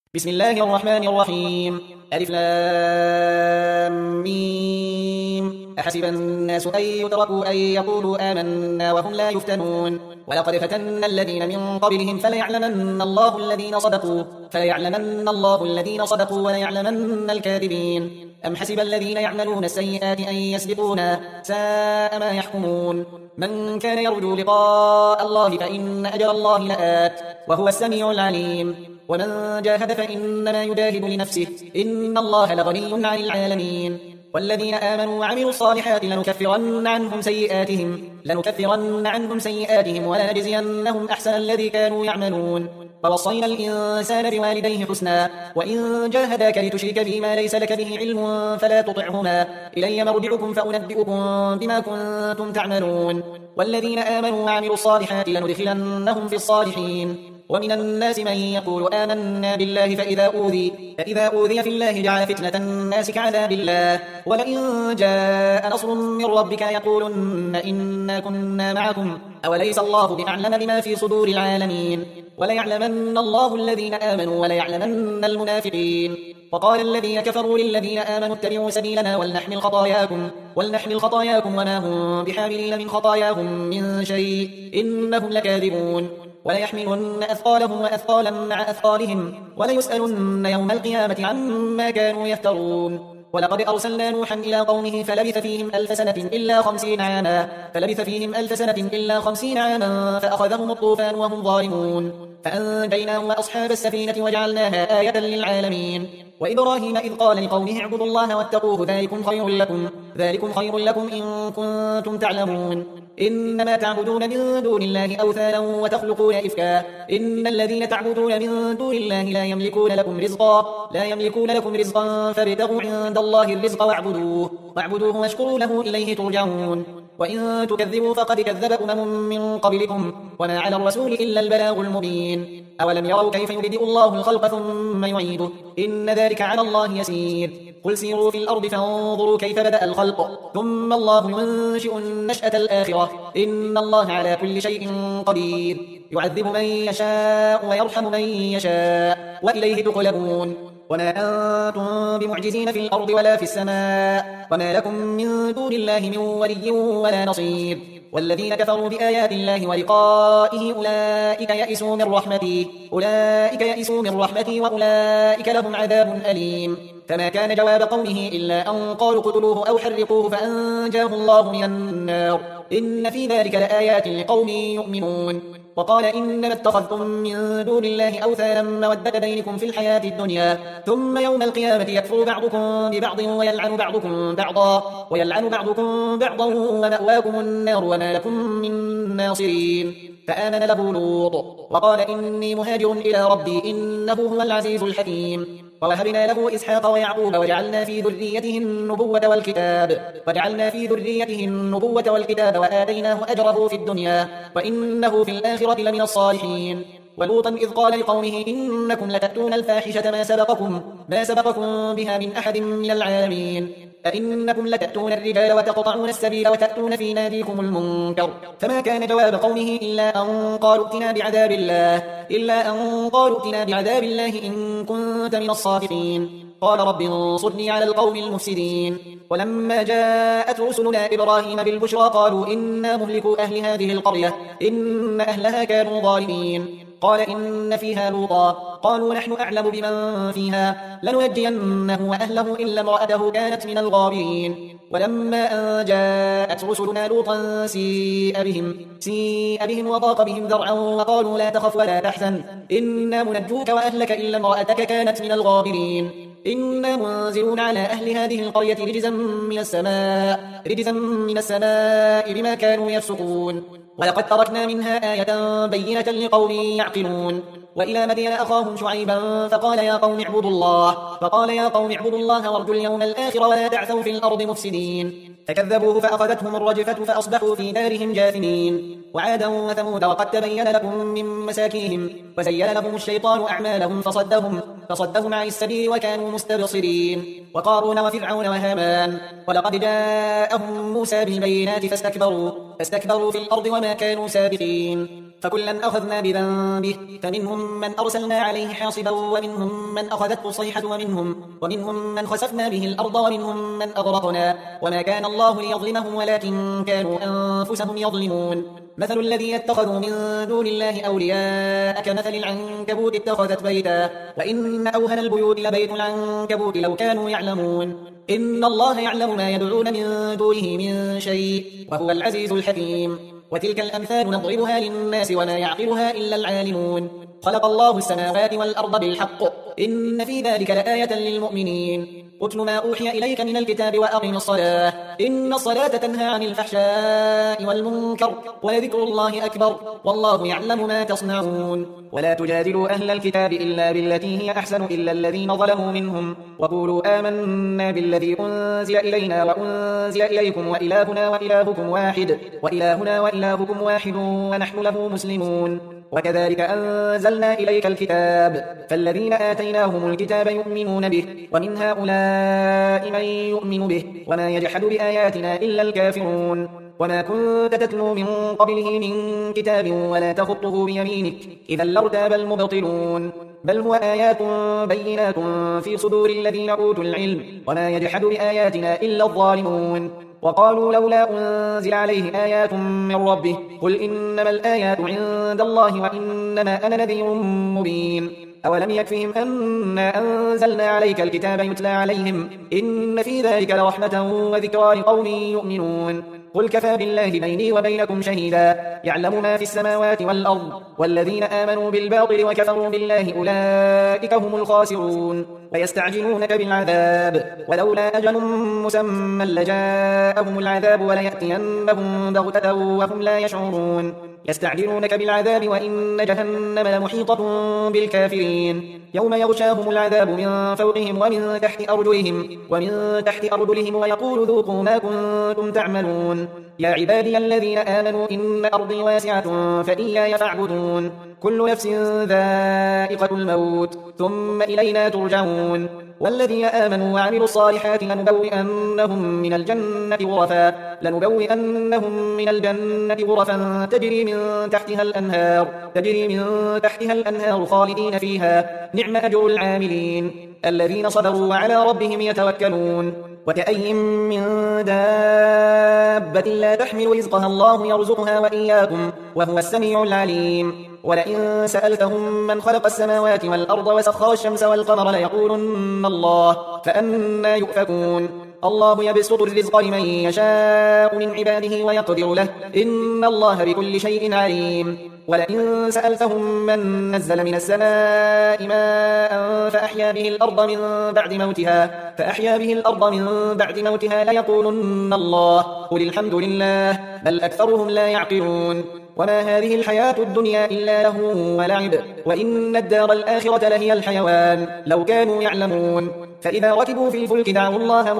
بسم الله الرحمن الرحيم. ألف لام ميم. أحسب الناس أن يتركوا أن يقولوا آمنا وهم لا يفتنون ولقد فتنا الذين من قبلهم فليعلمن الله الذين صدقوا وليعلمن الكاذبين. أم حسب الذين يعملون السيئات أن يسبقونا ساء ما يحكمون. من كان يرجو لقاء الله فإن أجر الله لآت وهو السميع العليم. ومن جاهد فإنما يجاهد لنفسه إن الله لغني عن العالمين. والذين آمنوا وعملوا الصالحات لنكفرن عنهم سيئاتهم ولنجزينهم أحسن الذي كانوا يعملون. ووصينا الإنسان بوالديه حسنا وإن جاهداك لتشرك بي ما ليس لك به علم فلا تطعهما إلي مرجعكم فأنبئكم بما كنتم تعملون. والذين آمنوا وعملوا الصالحات لندخلنهم في الصالحين. ومن الناس من يقول آمنا بالله فإذا أوذي في الله جعل فتنة الناس كعذاب الله ولئن جاء نصر من ربك يقولن إنا كنا معكم أوليس الله بأعلم بما في صدور العالمين. وليعلمن الله الذين آمنوا وليعلمن المنافقين. وقال الذين كفروا للذين آمنوا اتبعوا سبيلنا ولنحمل خطاياكم وما هم بحاملين من خطاياهم من شيء إنهم لكاذبون. وليحملن أثقالهم وأثقالا مع أثقالهم وليسألن يوم القيامة عما كانوا يفترون. ولقد أرسلنا نوحا إلى قومه فلبث فيهم ألف سنة إلا 50 عاما فأخذهم الطوفان وهم ظالمون فأنجيناه وأصحاب السفينة وجعلناها آية للعالمين. وإبراهيم إذ قال لقومه اعبدوا الله واتقوه ذلكم خير لكم إن كنتم تعلمون. إنما تعبدون من دون الله أوثانا وتخلقون إفكا إن الذين تعبدون من دون الله لا يملكون لكم رزقا فابتغوا عند الله الرزق واعبدوه واشكروا له إليه ترجعون. وإن تكذبوا فقد كذب من قبلكم وما على الرسول إلا البلاغ المبين. أولم يروا كيف يبدئ الله الخلق ثم يعيده إن ذلك على الله يسير. قل سيروا في الأرض فانظروا كيف بدأ الخلق ثم الله ينشئ النشأة الآخرة إن الله على كل شيء قدير. يعذب من يشاء ويرحم من يشاء وإليه تقلبون. وما أنتم بمعجزين في الأرض ولا في السماء وما لكم من دون الله من ولي ولا نصير. والذين كفروا بآيات الله ولقائه أولئك يئسوا من رحمتي وأولئك لهم عذاب أليم. فما كان جواب قومه إلا أن قالوا اقتلوه أو حرقوه فأنجاه الله من النار إن في ذلك لآيات لقوم يؤمنون. وقال إنما اتخذتم من دون الله أوثانا مودة بينكم في الحياة الدنيا ثم يوم القيامة يكفر بعضكم ببعض ويلعن بعضكم بعضا ومأواكم النار وما لكم من ناصرين. فآمن له لوط وقال إني مهاجر إلى ربي إنه هو العزيز الحكيم. ووهبنا له إسحاق ويعقوب وجعلنا في ذريته النبوة والكتاب وآتيناه أجره في الدنيا وإنه في الآخرة لمن الصالحين. ولوطا إذ قال لقومه إنكم لتأتون الفاحشة ما سبقكم بها من أحد من العالمين. أئنكم لتأتون الرجال وتقطعون السبيل وتأتون في ناديكم المنكر. فما كان جواب قومه إلا أن قالوا ائتنا بعذاب الله إن كنت من الصادقين. قال رب انصرني على القوم المفسدين. ولما جاءت رسلنا إبراهيم بالبشرى قالوا إنا مهلكو أهل هذه القرية إن أهلها كانوا ظالمين. قال إن فيها لوطا قالوا نحن أعلم بمن فيها لننجينه وأهله إلا امرأته كانت من الغابرين. ولما أن جاءت رسلنا لوطا سيء بهم وضاق بهم ذرعا وقالوا لا تخف ولا تحزن إنا منجوك وأهلك إلا امرأتك كانت من الغابرين. إنا منزلون على أهل هذه القرية رجزا من السماء بما كانوا يفسقون. ولقد تركنا منها آية بينة لقوم يعقلون. وإلى مدين أخاهم شعيبا فقال يا قوم اعبدوا الله وارجوا اليوم الآخر ولا تعثوا في الأرض مفسدين. فكذبوه فأخذتهم الرجفة فأصبحوا في دارهم جاثمين. وعادا وثمود وقد تبين لكم من مساكنهم وزين لهم الشيطان أعمالهم فصدهم عن السبيل وكانوا مستبصرين. وقارون وفرعون وهامان ولقد جاءهم موسى بالبينات فاستكبروا في الأرض وما كانوا سابقين. فكلا أخذنا بذنبه فمنهم من أرسلنا عليه حاصبا ومنهم من أخذته الصيحة ومنهم من خسفنا به الأرض ومنهم من أغرقنا وما كان الله ليظلمهم ولكن كانوا أنفسهم يظلمون مثل الذين اتخذوا من دون الله أولياء كمثل العنكبوت اتخذت بيتا وإن أوهن البيوت لبيت العنكبوت لو كانوا يعلمون إن الله يعلم ما يدعون من دونه من شيء وهو العزيز الحكيم وتلك الأمثال نضربها للناس وما يعقلها إلا العالمون خلق الله السماوات والأرض بالحق إن في ذلك لآية للمؤمنين اتل ما أوحي إليك من الكتاب وأقم الصلاة إن الصلاة تنهى عن الفحشاء والمنكر ولذكر الله أكبر والله يعلم ما تصنعون ولا تجادلوا أهل الكتاب إلا بالتي هي أحسن إلا الذين ظلموا منهم وقولوا آمنا بالذي أنزل إلينا وأنزل إليكم وإلهنا وإلهكم واحد ونحن له مسلمون وكذلك أنزلنا إليك الكتاب فالذين آتيناهم الكتاب يؤمنون به ومن هؤلاء من يؤمن به وما يجحد بآياتنا إلا الكافرون وما كنت تتلو من قبله من كتاب ولا تخطه بيمينك إذا لارتاب المبطلون بل هو آيات بينات في صدور الذين أوتوا العلم وما يجحد بآياتنا إلا الظالمون وقالوا لولا أنزل عليه آيات من ربه قل إنما الآيات عند الله وإنما أنا نذير مبين أولم يكفهم أنا أنزلنا عليك الكتاب يتلى عليهم إن في ذلك لرحمة وذكرى لقوم يؤمنون قل كفى بالله بيني وبينكم شهيدا يعلم ما في السماوات والأرض والذين آمنوا بالباطل وكفروا بالله أولئك هم الخاسرون ويستعجلونك بالعذاب ولولا أجل مسمى لجاءهم العذاب وليأتينهم بغتة وهم لا يشعرون يستعجلونك بالعذاب وإن جهنم لمحيطة بالكافرين يوم يغشاهم العذاب من فوقهم ومن تحت أرجلهم ويقول ذوقوا ما كنتم تعملون يا عبادي الذين آمنوا إن أرضي واسعة فإياي فاعبدون كل نفس ذائقة الموت ثم إلينا ترجعون والذين آمنوا وعملوا الصالحات لنبوئنهم من الجنة غرفا تجري من تحتها الأنهار خالدين فيها نعم أجر العاملين الذين صبروا وعلى ربهم يتوكلون وكأي من دابة لا تحمل رزقها الله يرزقها وإياكم وهو السميع العليم ولئن سألتهم من خلق السماوات والأرض وسخر الشمس والقمر ليقولن الله فأنى يؤفكون الله يبسط الرزق لمن يشاء من عباده ويقدر له إن الله بكل شيء عليم ولئن سألتهم من نزل من السماء ماء فأحيا به الأرض من بعد موتها ليقولن الله قل الحمد لله بل أكثرهم لا يعقلون وما هذه الحياة الدنيا إلا له ولعب وإن الدار الآخرة لهي الحيوان لو كانوا يعلمون فإذا ركبوا في الفلك دعوا الله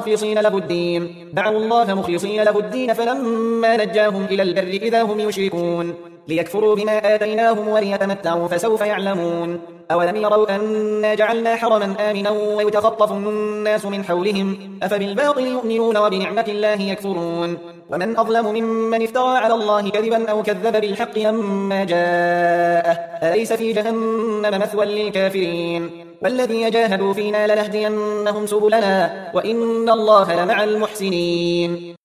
مخلصين له الدين فلما نجاهم إلى البر إذا هم يشركون ليكفروا بما آتيناهم وليتمتعوا فسوف يعلمون أولم يروا أنا جعلنا حرما آمنا ويتخطف الناس من حولهم أفبالباطل يؤمنون وبنعمة الله يكفرون ومن أظلم ممن افترى على الله كذبا أو كذب بالحق لما جاءه أليس في جهنم مثوى للكافرين والذين جاهدوا فينا لنهدينهم سبلنا وإن الله لمع المحسنين